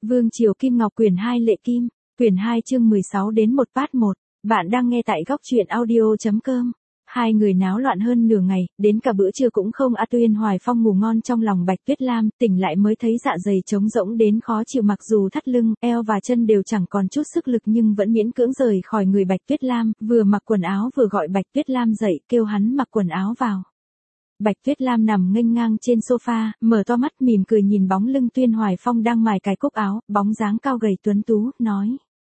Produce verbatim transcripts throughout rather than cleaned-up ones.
Vương Triều Kim Ngọc quyển hai Lệ Kim, quyển hai chương mười sáu đến một part một. Bạn đang nghe tại góc truyện audio chấm com. Hai người náo loạn hơn nửa ngày, đến cả bữa trưa cũng không. A Tuyên Hoài Phong ngủ ngon trong lòng Bạch Tuyết Lam, tỉnh lại mới thấy dạ dày trống rỗng đến khó chịu, mặc dù thắt lưng, eo và chân đều chẳng còn chút sức lực nhưng vẫn miễn cưỡng rời khỏi người Bạch Tuyết Lam, vừa mặc quần áo vừa gọi Bạch Tuyết Lam dậy, kêu hắn mặc quần áo vào. Bạch Tuyết Lam nằm nghênh ngang trên sofa, mở to mắt mỉm cười nhìn bóng lưng Tuyên Hoài Phong đang mài cài cúc áo, bóng dáng cao gầy tuấn tú, nói.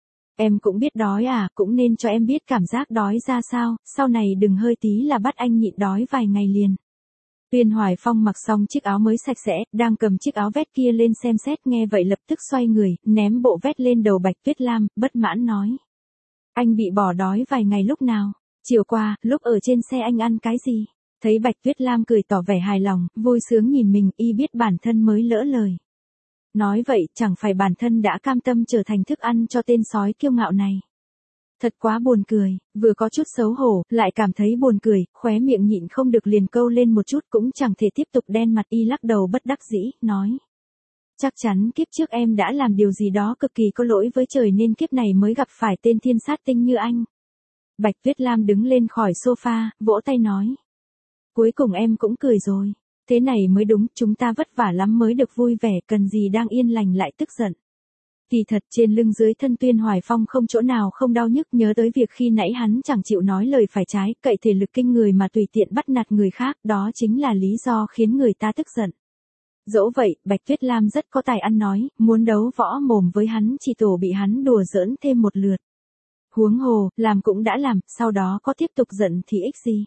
Em cũng biết đói à, cũng nên cho em biết cảm giác đói ra sao, sau này đừng hơi tí là bắt anh nhịn đói vài ngày liền. Tuyên Hoài Phong mặc xong chiếc áo mới sạch sẽ, đang cầm chiếc áo vest kia lên xem xét, nghe vậy lập tức xoay người, ném bộ vest lên đầu Bạch Tuyết Lam, bất mãn nói. Anh bị bỏ đói vài ngày lúc nào? Chiều qua, lúc ở trên xe anh ăn cái gì? Thấy Bạch Tuyết Lam cười tỏ vẻ hài lòng, vui sướng nhìn mình, y biết bản thân mới lỡ lời. Nói vậy, chẳng phải bản thân đã cam tâm trở thành thức ăn cho tên sói kiêu ngạo này. Thật quá buồn cười, vừa có chút xấu hổ, lại cảm thấy buồn cười, khóe miệng nhịn không được liền câu lên một chút, cũng chẳng thể tiếp tục đen mặt, y lắc đầu bất đắc dĩ, nói. Chắc chắn kiếp trước em đã làm điều gì đó cực kỳ có lỗi với trời nên kiếp này mới gặp phải tên thiên sát tinh như anh. Bạch Tuyết Lam đứng lên khỏi sofa, vỗ tay nói. Cuối cùng em cũng cười rồi. Thế này mới đúng, chúng ta vất vả lắm mới được vui vẻ, cần gì đang yên lành lại tức giận. Kỳ thật trên lưng dưới thân Tuyên Hoài Phong không chỗ nào không đau nhức, nhớ tới việc khi nãy hắn chẳng chịu nói lời phải trái, cậy thể lực kinh người mà tùy tiện bắt nạt người khác, đó chính là lý do khiến người ta tức giận. Dẫu vậy, Bạch Tuyết Lam rất có tài ăn nói, muốn đấu võ mồm với hắn chỉ tổ bị hắn đùa giỡn thêm một lượt. Huống hồ, làm cũng đã làm, sau đó có tiếp tục giận thì ích gì.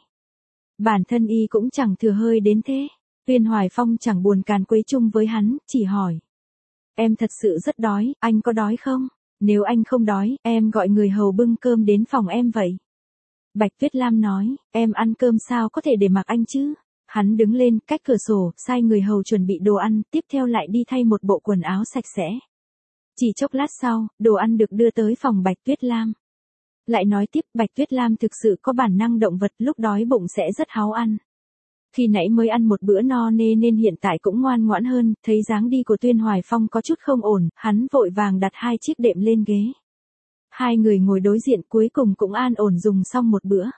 Bản thân y cũng chẳng thừa hơi đến thế. Tuyên Hoài Phong chẳng buồn càn quấy chung với hắn, chỉ hỏi. Em thật sự rất đói, anh có đói không? Nếu anh không đói, em gọi người hầu bưng cơm đến phòng em vậy. Bạch Tuyết Lam nói, em ăn cơm sao có thể để mặc anh chứ? Hắn đứng lên, cách cửa sổ, sai người hầu chuẩn bị đồ ăn, tiếp theo lại đi thay một bộ quần áo sạch sẽ. Chỉ chốc lát sau, đồ ăn được đưa tới phòng Bạch Tuyết Lam. Lại nói tiếp, Bạch Tuyết Lam thực sự có bản năng động vật, lúc đói bụng sẽ rất háo ăn. Khi nãy mới ăn một bữa no nê nên hiện tại cũng ngoan ngoãn hơn, thấy dáng đi của Tuyên Hoài Phong có chút không ổn, hắn vội vàng đặt hai chiếc đệm lên ghế. Hai người ngồi đối diện, cuối cùng cũng an ổn dùng xong một bữa.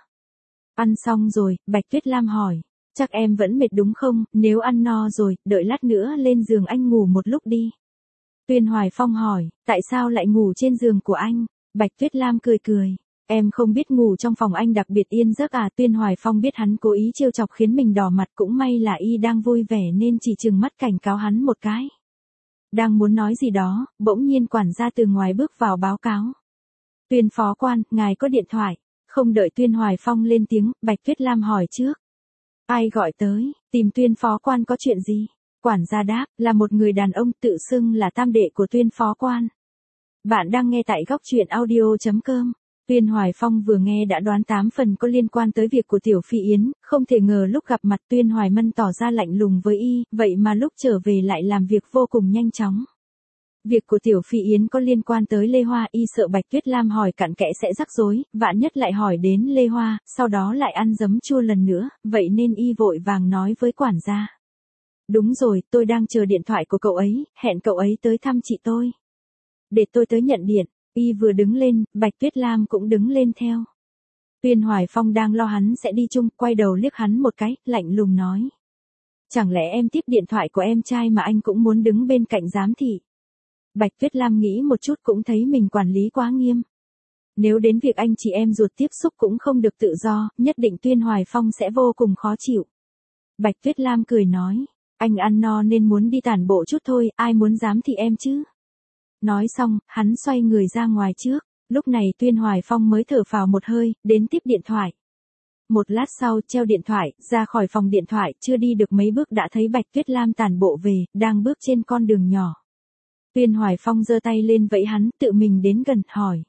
Ăn xong rồi, Bạch Tuyết Lam hỏi, chắc em vẫn mệt đúng không, nếu ăn no rồi, đợi lát nữa lên giường anh ngủ một lúc đi. Tuyên Hoài Phong hỏi, tại sao lại ngủ trên giường của anh? Bạch Tuyết Lam cười cười. Em không biết ngủ trong phòng anh đặc biệt yên giấc à? Tuyên Hoài Phong biết hắn cố ý trêu chọc khiến mình đỏ mặt, cũng may là y đang vui vẻ nên chỉ trừng mắt cảnh cáo hắn một cái. Đang muốn nói gì đó, bỗng nhiên quản gia từ ngoài bước vào báo cáo. Tuyên phó quan, ngài có điện thoại. Không đợi Tuyên Hoài Phong lên tiếng, Bạch Tuyết Lam hỏi trước. Ai gọi tới, tìm Tuyên phó quan có chuyện gì? Quản gia đáp, là một người đàn ông tự xưng là tam đệ của Tuyên phó quan. Bạn đang nghe tại góc truyện audio chấm com. Tuyên Hoài Phong vừa nghe đã đoán tám phần có liên quan tới việc của Tiểu Phi Yến, không thể ngờ lúc gặp mặt Tuyên Hoài Mân tỏ ra lạnh lùng với y, vậy mà lúc trở về lại làm việc vô cùng nhanh chóng. Việc của Tiểu Phi Yến có liên quan tới Lê Hoa, y sợ Bạch Tuyết Lam hỏi cặn kẽ sẽ rắc rối, vạn nhất lại hỏi đến Lê Hoa, sau đó lại ăn giấm chua lần nữa, vậy nên y vội vàng nói với quản gia. Đúng rồi, tôi đang chờ điện thoại của cậu ấy, hẹn cậu ấy tới thăm chị tôi. Để tôi tới nhận điện. Y vừa đứng lên, Bạch Tuyết Lam cũng đứng lên theo. Tuyên Hoài Phong đang lo hắn sẽ đi chung, quay đầu liếc hắn một cái, lạnh lùng nói. Chẳng lẽ em tiếp điện thoại của em trai mà anh cũng muốn đứng bên cạnh giám thị? Bạch Tuyết Lam nghĩ một chút cũng thấy mình quản lý quá nghiêm. Nếu đến việc anh chị em ruột tiếp xúc cũng không được tự do, nhất định Tuyên Hoài Phong sẽ vô cùng khó chịu. Bạch Tuyết Lam cười nói, anh ăn no nên muốn đi tản bộ chút thôi, ai muốn giám thị em chứ? Nói xong, hắn xoay người ra ngoài trước, lúc này Tuyên Hoài Phong mới thở phào một hơi, đến tiếp điện thoại. Một lát sau treo điện thoại, ra khỏi phòng điện thoại, chưa đi được mấy bước đã thấy Bạch Tuyết Lam tản bộ về, đang bước trên con đường nhỏ. Tuyên Hoài Phong giơ tay lên vẫy hắn, tự mình đến gần, hỏi.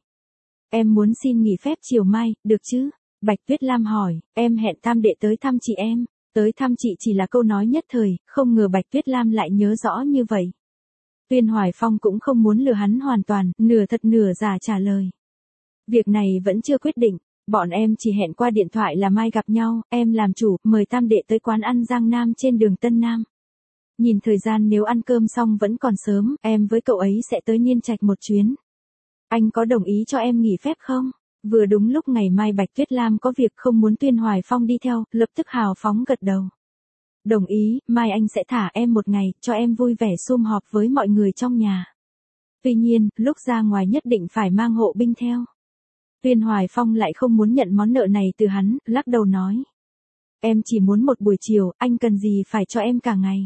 Em muốn xin nghỉ phép chiều mai, được chứ? Bạch Tuyết Lam hỏi, em hẹn tam đệ tới thăm chị em, tới thăm chị chỉ là câu nói nhất thời, không ngờ Bạch Tuyết Lam lại nhớ rõ như vậy. Tuyên Hoài Phong cũng không muốn lừa hắn hoàn toàn, nửa thật nửa giả trả lời. Việc này vẫn chưa quyết định, bọn em chỉ hẹn qua điện thoại là mai gặp nhau, em làm chủ, mời tam đệ tới quán ăn Giang Nam trên đường Tân Nam. Nhìn thời gian nếu ăn cơm xong vẫn còn sớm, em với cậu ấy sẽ tới Niên Trạch một chuyến. Anh có đồng ý cho em nghỉ phép không? Vừa đúng lúc ngày mai Bạch Tuyết Lam có việc không muốn Tuyên Hoài Phong đi theo, lập tức hào phóng gật đầu. Đồng ý, mai anh sẽ thả em một ngày, cho em vui vẻ sum họp với mọi người trong nhà. Tuy nhiên, lúc ra ngoài nhất định phải mang hộ binh theo. Tuyên Hoài Phong lại không muốn nhận món nợ này từ hắn, lắc đầu nói. Em chỉ muốn một buổi chiều, anh cần gì phải cho em cả ngày.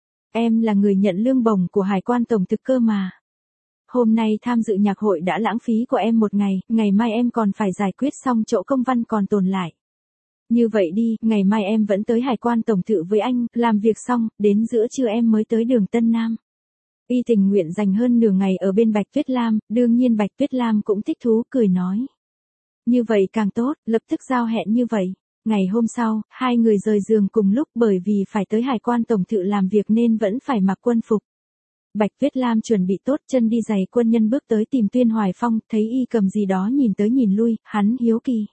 Em là người nhận lương bổng của Hải quan Tổng thực cơ mà. Hôm nay tham dự nhạc hội đã lãng phí của em một ngày, ngày mai em còn phải giải quyết xong chỗ công văn còn tồn lại. Như vậy đi, ngày mai em vẫn tới Hải quan Tổng thự với anh, làm việc xong, đến giữa trưa em mới tới đường Tân Nam. Y tình nguyện dành hơn nửa ngày ở bên Bạch Tuyết Lam, đương nhiên Bạch Tuyết Lam cũng thích thú cười nói. Như vậy càng tốt, lập tức giao hẹn như vậy. Ngày hôm sau, hai người rời giường cùng lúc bởi vì phải tới Hải quan Tổng thự làm việc nên vẫn phải mặc quân phục. Bạch Tuyết Lam chuẩn bị tốt chân đi giày quân nhân bước tới tìm Tuyên Hoài Phong, thấy y cầm gì đó nhìn tới nhìn lui, hắn hiếu kỳ.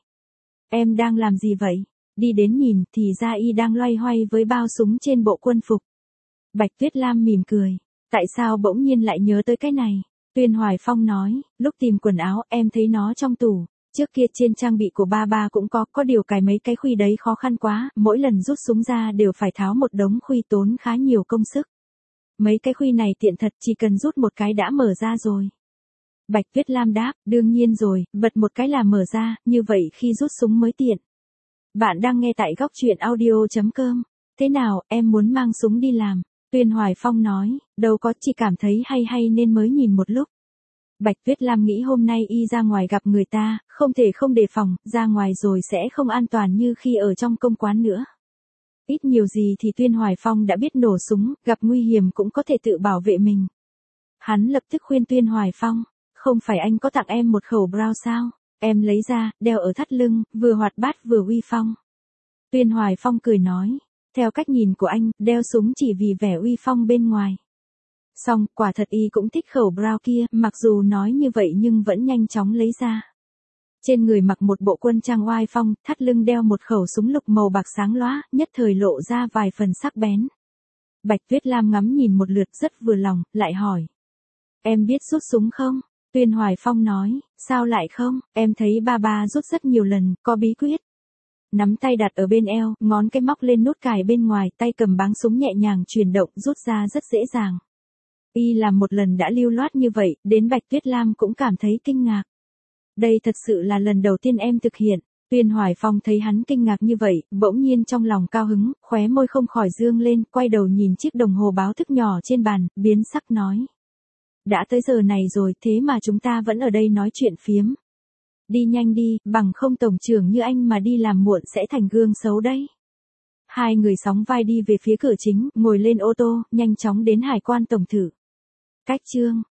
Em đang làm gì vậy? Đi đến nhìn, thì ra y đang loay hoay với bao súng trên bộ quân phục. Bạch Tuyết Lam mỉm cười. Tại sao bỗng nhiên lại nhớ tới cái này? Tuyên Hoài Phong nói, lúc tìm quần áo em thấy nó trong tủ. Trước kia trên trang bị của ba ba cũng có, có điều cài mấy cái khuy đấy khó khăn quá, mỗi lần rút súng ra đều phải tháo một đống khuy tốn khá nhiều công sức. Mấy cái khuy này tiện thật, chỉ cần rút một cái đã mở ra rồi. Bạch Tuyết Lam đáp, đương nhiên rồi, bật một cái là mở ra, như vậy khi rút súng mới tiện. Bạn đang nghe tại góc truyện audio chấm com. Thế nào, em muốn mang súng đi làm? Tuyên Hoài Phong nói, đâu có, chỉ cảm thấy hay hay nên mới nhìn một lúc. Bạch Tuyết Lam nghĩ hôm nay y ra ngoài gặp người ta, không thể không đề phòng, ra ngoài rồi sẽ không an toàn như khi ở trong công quán nữa. Ít nhiều gì thì Tuyên Hoài Phong đã biết nổ súng, gặp nguy hiểm cũng có thể tự bảo vệ mình. Hắn lập tức khuyên Tuyên Hoài Phong, không phải anh có tặng em một khẩu Brown sao? Em lấy ra, đeo ở thắt lưng, vừa hoạt bát vừa uy phong. Tuyên Hoài Phong cười nói, theo cách nhìn của anh, đeo súng chỉ vì vẻ uy phong bên ngoài. Xong, quả thật y cũng thích khẩu Brown kia, mặc dù nói như vậy nhưng vẫn nhanh chóng lấy ra. Trên người mặc một bộ quân trang oai phong, thắt lưng đeo một khẩu súng lục màu bạc sáng lóa, nhất thời lộ ra vài phần sắc bén. Bạch Tuyết Lam ngắm nhìn một lượt rất vừa lòng, lại hỏi. Em biết rút súng không? Tuyên Hoài Phong nói, sao lại không, em thấy ba ba rút rất nhiều lần, có bí quyết. Nắm tay đặt ở bên eo, ngón cái móc lên nút cài bên ngoài, tay cầm báng súng nhẹ nhàng chuyển động rút ra rất dễ dàng. Y làm một lần đã lưu loát như vậy, đến Bạch Tuyết Lam cũng cảm thấy kinh ngạc. Đây thật sự là lần đầu tiên em thực hiện. Tuyên Hoài Phong thấy hắn kinh ngạc như vậy, bỗng nhiên trong lòng cao hứng, khóe môi không khỏi dương lên, quay đầu nhìn chiếc đồng hồ báo thức nhỏ trên bàn, biến sắc nói. Đã tới giờ này rồi, thế mà chúng ta vẫn ở đây nói chuyện phiếm. Đi nhanh đi, bằng không tổng trưởng như anh mà đi làm muộn sẽ thành gương xấu đấy. Hai người sóng vai đi về phía cửa chính, ngồi lên ô tô, nhanh chóng đến Hải quan Tổng thự. Cách chương